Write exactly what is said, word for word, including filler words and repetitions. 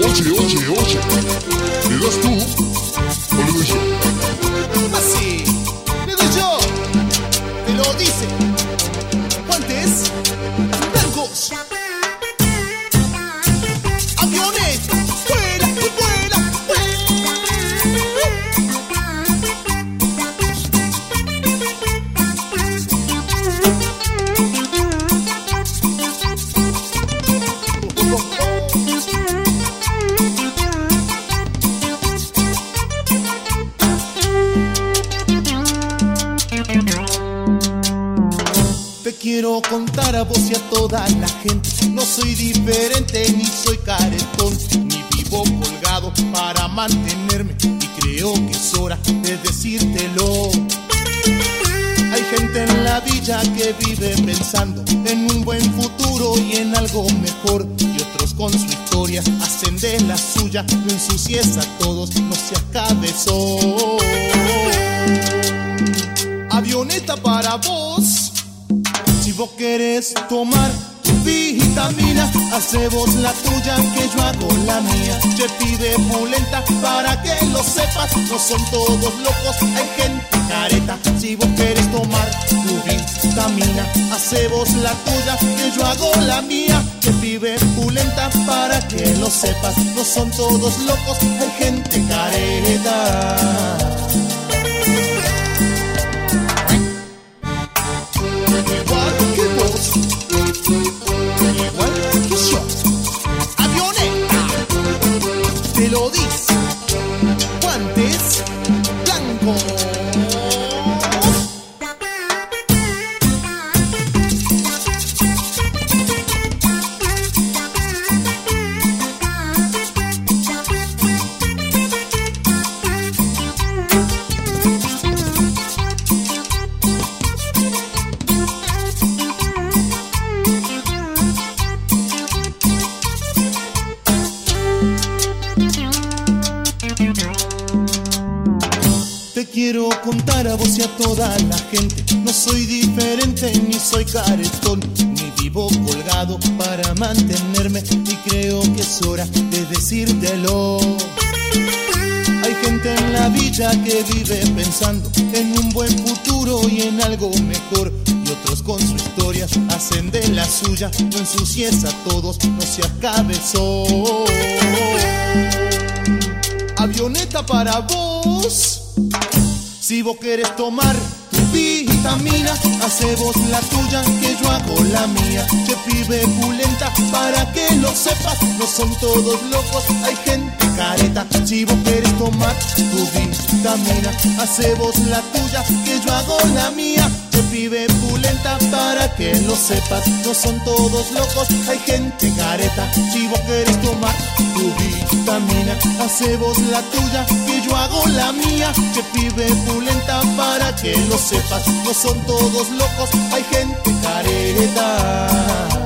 oye, oye, oye. ¿Le das tú o le doy yo? Así, le doy yo. Te lo dice. Guantes blancos. Aviones, vuela, vuela, Te quiero contar a vos y a toda la gente. No soy diferente ni soy caretón, ni vivo colgado para mantenerme. Y creo que es hora de decírtelo. Hay gente en la villa que vive pensando en un buen futuro y en algo mejor. Y otros con su historia hacen de la suya. No ensucies a todos, no seas cabezón. Avioneta para vos. Si vos querés tomar vitamina, hace vos la tuya que yo hago la mía. Che pide pulenta para que lo sepas, no son todos locos, hay gente careta. Si vos querés tomar tu vitamina, hace vos la tuya que yo hago la mía. Che pide pulenta para que lo sepas, no son todos locos, hay gente careta. Igual que vos, igual que yo. Avioneta, te lo dice. Guantes blancos. Te quiero contar a vos y a toda la gente. No soy diferente ni soy caretón, ni vivo colgado para mantenerme. Y creo que es hora de decírtelo. Hay gente en la villa que vive pensando en un buen futuro y en algo mejor. Y otros con su historia hacen de la suya. No ensucies a todos, no seas cabezón. Avioneta para vos. Si vos querés tomar tu vitamina, hace vos la tuya que yo hago la mía. Che pibe pulenta para que lo sepas, no son todos locos, hay gente careta. Si vos querés tomar tu vitamina, hace vos la tuya que yo hago la mía. Che pibe pulenta para que lo sepas, no son todos locos, hay gente careta. Si vos querés tomar tu vitamina, hace vos la tuya que yo hago la mía. Che pibe pulenta para que lo sepas, no son todos locos, hay gente careta.